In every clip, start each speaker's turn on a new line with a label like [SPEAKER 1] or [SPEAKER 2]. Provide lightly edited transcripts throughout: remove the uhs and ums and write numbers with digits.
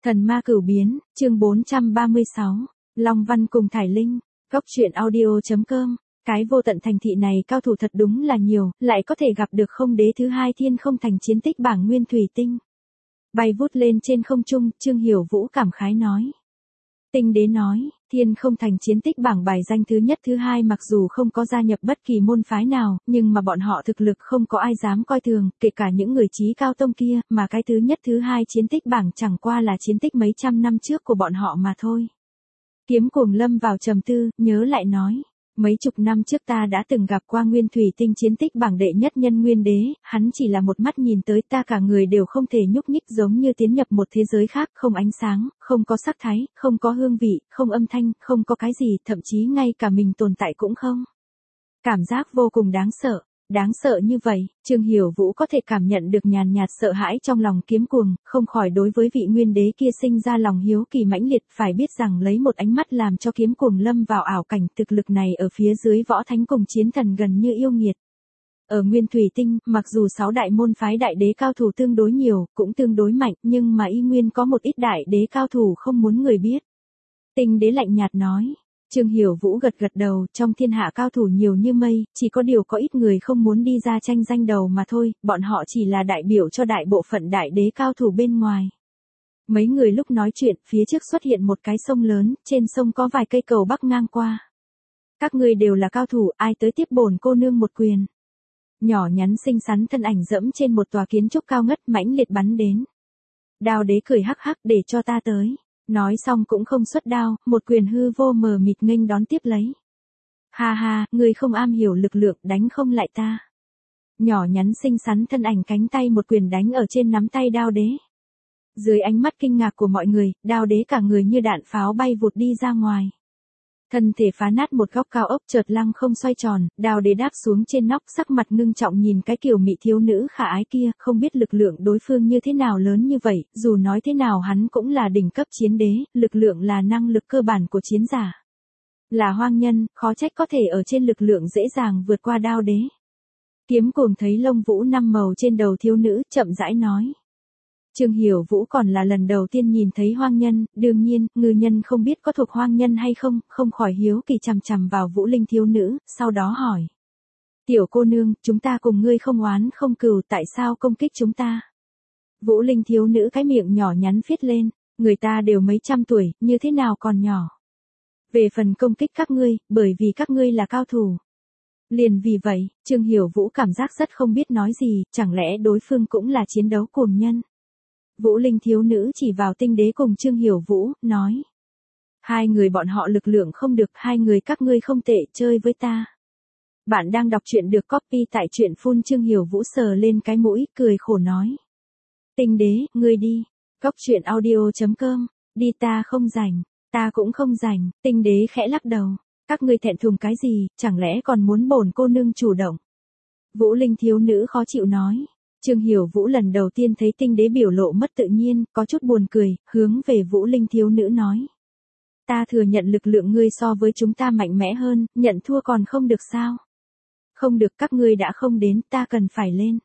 [SPEAKER 1] Thần ma cửu biến, chương 436, Long Văn cùng Thải Linh, Cốc truyện audio.com. Cái vô tận thành thị này cao thủ thật đúng là nhiều, lại có thể gặp được không đế thứ hai thiên không thành chiến tích bảng nguyên thủy tinh. Bay vút lên trên không trung, Trương Hiểu Vũ cảm khái nói. Tinh đế nói, thiên không thành chiến tích bảng bài danh thứ nhất thứ hai mặc dù không có gia nhập bất kỳ môn phái nào, nhưng mà bọn họ thực lực không có ai dám coi thường, kể cả những người trí cao tông kia, mà cái thứ nhất thứ hai chiến tích bảng chẳng qua là chiến tích mấy trăm năm trước của bọn họ mà thôi. Kiếm Cuồng lâm vào trầm tư, nhớ lại nói. Mấy chục năm trước ta đã từng gặp qua nguyên thủy tinh chiến tích bảng đệ nhất nhân nguyên đế, hắn chỉ là một mắt nhìn tới ta cả người đều không thể nhúc nhích giống như tiến nhập một thế giới khác, không ánh sáng, không có sắc thái, không có hương vị, không âm thanh, không có cái gì, thậm chí ngay cả mình tồn tại cũng không. Cảm giác vô cùng đáng sợ như vậy, Trương Hiểu Vũ có thể cảm nhận được nhàn nhạt sợ hãi trong lòng Kiếm Cuồng, không khỏi đối với vị nguyên đế kia sinh ra lòng hiếu kỳ mãnh liệt, phải biết rằng lấy một ánh mắt làm cho Kiếm Cuồng lâm vào ảo cảnh, thực lực này ở phía dưới võ thánh cùng chiến thần gần như yêu nghiệt. Ở Nguyên Thủy Tinh, mặc dù 6 đại môn phái đại đế cao thủ tương đối nhiều, cũng tương đối mạnh, nhưng mà y nguyên có một ít đại đế cao thủ không muốn người biết. Tinh đế lạnh nhạt nói. Trương Hiểu Vũ gật đầu, trong thiên hạ cao thủ nhiều như mây, chỉ có điều có ít người không muốn đi ra tranh danh đầu mà thôi, bọn họ chỉ là đại biểu cho đại bộ phận đại đế cao thủ bên ngoài. Mấy người lúc nói chuyện, phía trước xuất hiện một cái sông lớn, trên sông có vài cây cầu bắc ngang qua. Các ngươi đều là cao thủ, ai tới tiếp bổn cô nương một quyền. Nhỏ nhắn xinh xắn thân ảnh dẫm trên một tòa kiến trúc cao ngất mãnh liệt bắn đến. Đao đế cười hắc hắc để cho ta tới. Nói xong cũng không xuất đao, một quyền hư vô mờ mịt nghênh đón tiếp lấy. Ha ha, ngươi không am hiểu lực lượng đánh không lại ta. Nhỏ nhắn xinh xắn thân ảnh cánh tay một quyền đánh ở trên nắm tay đao đế. Dưới ánh mắt kinh ngạc của mọi người, đao đế cả người như đạn pháo bay vụt đi ra ngoài. Thân thể phá nát một góc cao ốc chợt lăng không xoay tròn, đao đế đáp xuống trên nóc sắc mặt ngưng trọng nhìn cái kiều mị thiếu nữ khả ái kia, không biết lực lượng đối phương như thế nào lớn như vậy, dù nói thế nào hắn cũng là đỉnh cấp chiến đế, lực lượng là năng lực cơ bản của chiến giả. Là hoang nhân, khó trách có thể ở trên lực lượng dễ dàng vượt qua đao đế. Kiếm Cuồng thấy lông vũ 5 màu trên đầu thiếu nữ, chậm rãi nói. Trương Hiểu Vũ còn là lần đầu tiên nhìn thấy hoang nhân, đương nhiên, ngư nhân không biết có thuộc hoang nhân hay không, không khỏi hiếu kỳ chằm chằm vào Vũ Linh thiếu nữ, sau đó hỏi. Tiểu cô nương, chúng ta cùng ngươi không oán không cừu, tại sao công kích chúng ta? Vũ Linh thiếu nữ cái miệng nhỏ nhắn phết lên, người ta đều mấy trăm tuổi, như thế nào còn nhỏ? Về phần công kích các ngươi, bởi vì các ngươi là cao thủ. Liền vì vậy, Trương Hiểu Vũ cảm giác rất không biết nói gì, chẳng lẽ đối phương cũng là chiến đấu cuồng nhân? Vũ Linh thiếu nữ chỉ vào Tinh đế cùng Trương Hiểu Vũ, nói. Hai người bọn họ lực lượng không được, hai người các ngươi không tệ, chơi với ta. Bạn đang đọc truyện được copy tại truyện phun. Trương Hiểu Vũ sờ lên cái mũi, cười khổ nói. Tinh đế, ngươi đi. Cốc truyện audio.com, đi ta không rảnh, ta cũng không rảnh. Tinh đế khẽ lắc đầu. Các ngươi thẹn thùng cái gì, chẳng lẽ còn muốn bổn cô nương chủ động. Vũ Linh thiếu nữ khó chịu nói. Trương Hiểu Vũ lần đầu tiên thấy Tinh đế biểu lộ mất tự nhiên, có chút buồn cười, hướng về Vũ Linh thiếu nữ nói. Ta thừa nhận lực lượng ngươi so với chúng ta mạnh mẽ hơn, nhận thua còn không được sao? Không được, các ngươi đã không đến, ta cần phải lên.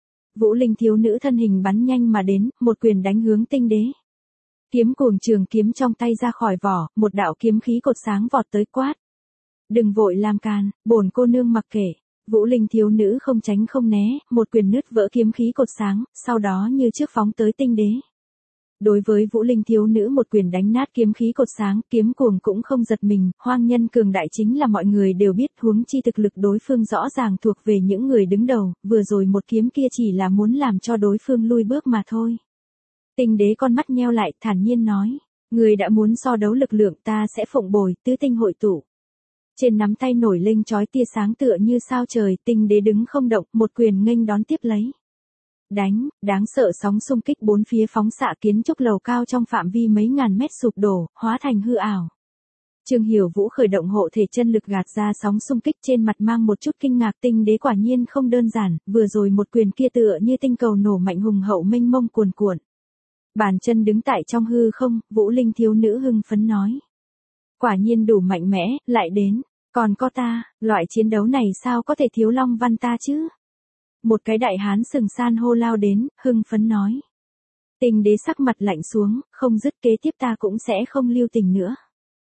[SPEAKER 1] Vũ Linh thiếu nữ thân hình bắn nhanh mà đến, một quyền đánh hướng Tinh đế. Kiếm Cuồng trường kiếm trong tay ra khỏi vỏ, một đạo kiếm khí cột sáng vọt tới quát. Đừng vội làm càn, bổn cô nương mặc kệ. Vũ Linh thiếu nữ không tránh không né, một quyền nứt vỡ kiếm khí cột sáng, sau đó như trước phóng tới Tinh đế. Đối với Vũ Linh thiếu nữ một quyền đánh nát kiếm khí cột sáng, Kiếm Cuồng cũng không giật mình, hoang nhân cường đại chính là mọi người đều biết, huống chi thực lực đối phương rõ ràng thuộc về những người đứng đầu, vừa rồi một kiếm kia chỉ là muốn làm cho đối phương lui bước mà thôi. Tinh đế con mắt nheo lại, thản nhiên nói, người đã muốn so đấu lực lượng ta sẽ phụng bồi, tứ tinh hội tụ. Trên nắm tay nổi lên chói tia sáng tựa như sao trời, Tinh đế đứng không động, một quyền nghênh đón tiếp lấy. Đánh, đáng sợ sóng xung kích bốn phía phóng xạ kiến trúc lầu cao trong phạm vi mấy ngàn mét sụp đổ, hóa thành hư ảo. Trương Hiểu Vũ khởi động hộ thể chân lực gạt ra sóng xung kích trên mặt mang một chút kinh ngạc. Tinh đế quả nhiên không đơn giản, vừa rồi một quyền kia tựa như tinh cầu nổ mạnh hùng hậu mênh mông cuồn cuộn. Bàn chân đứng tại trong hư không, Vũ Linh thiếu nữ hưng phấn nói. Quả nhiên đủ mạnh mẽ, lại đến, còn có ta, loại chiến đấu này sao có thể thiếu Long Văn ta chứ? Một cái đại hán sừng san hô lao đến, hưng phấn nói. Tinh đế sắc mặt lạnh xuống, không dứt kế tiếp ta cũng sẽ không lưu tình nữa.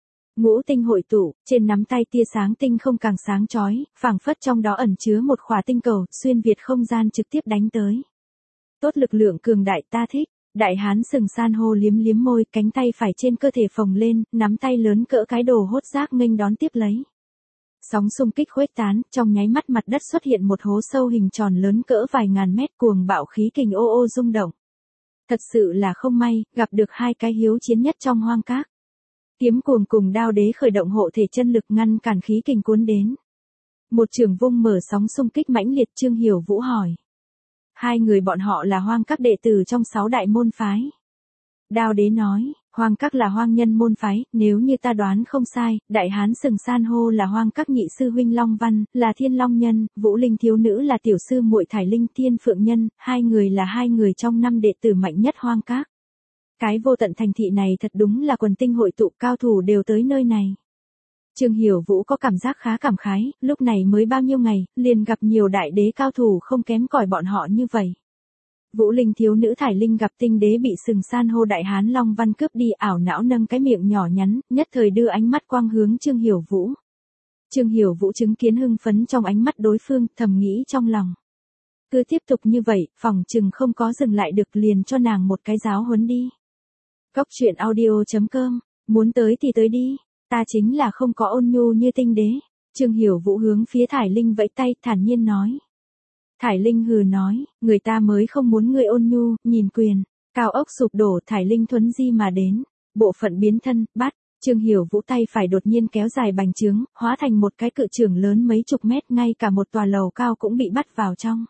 [SPEAKER 1] Ngũ tinh hội tụ, trên nắm tay tia sáng tinh không càng sáng chói, phảng phất trong đó ẩn chứa một khỏa tinh cầu, xuyên việt không gian trực tiếp đánh tới. Tốt lực lượng cường đại ta thích. Đại hán sừng san hô liếm liếm môi, cánh tay phải trên cơ thể phồng lên, nắm tay lớn cỡ cái đồ hốt rác nghênh đón tiếp lấy. Sóng xung kích khuếch tán, trong nháy mắt mặt đất xuất hiện một hố sâu hình tròn lớn cỡ vài ngàn mét, cuồng bạo khí kình ô ô rung động. Thật sự là không may, gặp được hai cái hiếu chiến nhất trong hoang các. Kiếm cuồng cùng đao đế khởi động hộ thể chân lực ngăn cản khí kình cuốn đến. Một trường vung mở sóng xung kích mãnh liệt. Trương Hiểu Vũ hỏi. Hai người bọn họ là hoang các đệ tử trong 6 đại môn phái. Đao đế nói, hoang các là hoang nhân môn phái, nếu như ta đoán không sai, đại hán sừng san hô là hoang các nhị sư huynh Long Văn, là thiên long nhân, Vũ Linh thiếu nữ là tiểu sư muội Thải Linh Thiên Phượng Nhân, hai người là hai người trong 5 đệ tử mạnh nhất hoang các. Cái vô tận thành thị này thật đúng là quần tinh hội tụ, cao thủ đều tới nơi này. Trương Hiểu Vũ có cảm giác khá cảm khái, lúc này mới bao nhiêu ngày, liền gặp nhiều đại đế cao thủ không kém cỏi bọn họ như vậy. Vũ Linh thiếu nữ Thải Linh gặp tinh đế bị sừng san hô đại hán Long Văn cướp đi, ảo não nâng cái miệng nhỏ nhắn, nhất thời đưa ánh mắt quang hướng Trương Hiểu Vũ. Trương Hiểu Vũ chứng kiến hưng phấn trong ánh mắt đối phương, thầm nghĩ trong lòng. Cứ tiếp tục như vậy, phòng chừng không có dừng lại được, liền cho nàng một cái giáo huấn đi. Cốc truyện audio.com, muốn tới thì tới đi, ta chính là không có ôn nhu như tinh đế. Trương Hiểu Vũ hướng phía Thải Linh vẫy tay, thản nhiên nói. Thải Linh hừ nói, người ta mới không muốn ngươi ôn nhu, nhìn quyền. Cao ốc sụp đổ, Thải Linh thuấn di mà đến. Bộ phận biến thân, bắt. Trương Hiểu Vũ tay phải đột nhiên kéo dài bành trướng, hóa thành một cái cự chưởng lớn mấy chục mét, ngay cả một tòa lầu cao cũng bị bắt vào trong.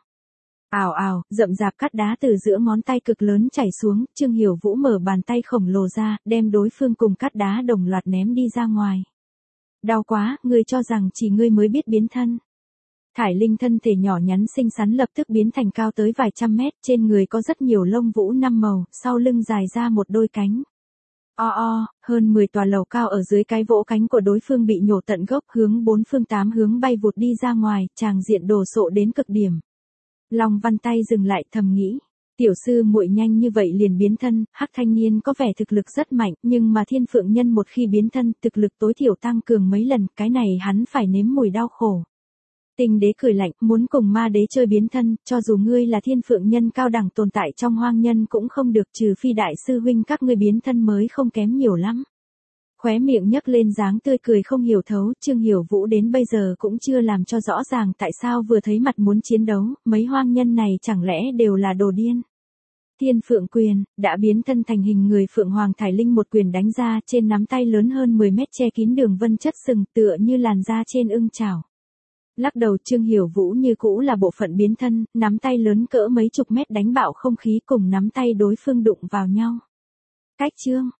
[SPEAKER 1] Ào ào, rậm rạp cát đá từ giữa ngón tay cực lớn chảy xuống, Trương Hiểu Vũ mở bàn tay khổng lồ ra, đem đối phương cùng cát đá đồng loạt ném đi ra ngoài. Đau quá, ngươi cho rằng chỉ ngươi mới biết biến thân. Thải Linh thân thể nhỏ nhắn xinh xắn lập tức biến thành cao tới vài trăm mét, trên người có rất nhiều lông vũ 5 màu, sau lưng dài ra một đôi cánh. Hơn 10 tòa lầu cao ở dưới cái vỗ cánh của đối phương bị nhổ tận gốc, hướng 4 phương 8 hướng bay vụt đi ra ngoài, tràng diện đồ sộ đến cực điểm. Long Văn tay dừng lại, thầm nghĩ, tiểu sư muội nhanh như vậy liền biến thân, hắc thanh niên có vẻ thực lực rất mạnh, nhưng mà Thiên Phượng Nhân một khi biến thân, thực lực tối thiểu tăng cường mấy lần, cái này hắn phải nếm mùi đau khổ. Tinh đế cười lạnh, muốn cùng ma đế chơi biến thân, cho dù ngươi là Thiên Phượng Nhân cao đẳng tồn tại trong hoang nhân cũng không được, trừ phi đại sư huynh các ngươi biến thân mới không kém nhiều lắm. Khóe miệng nhấc lên dáng tươi cười không hiểu thấu, Trương Hiểu Vũ đến bây giờ cũng chưa làm cho rõ ràng tại sao vừa thấy mặt muốn chiến đấu, mấy hoang nhân này chẳng lẽ đều là đồ điên. Thiên Phượng Quyền, đã biến thân thành hình người Phượng Hoàng Thải Linh một quyền đánh ra, trên nắm tay lớn hơn 10 mét che kín đường vân chất sừng, tựa như làn da trên ưng chảo. Lắc đầu, Trương Hiểu Vũ như cũ là bộ phận biến thân, nắm tay lớn cỡ mấy chục mét đánh bạo không khí, cùng nắm tay đối phương đụng vào nhau. Cách chương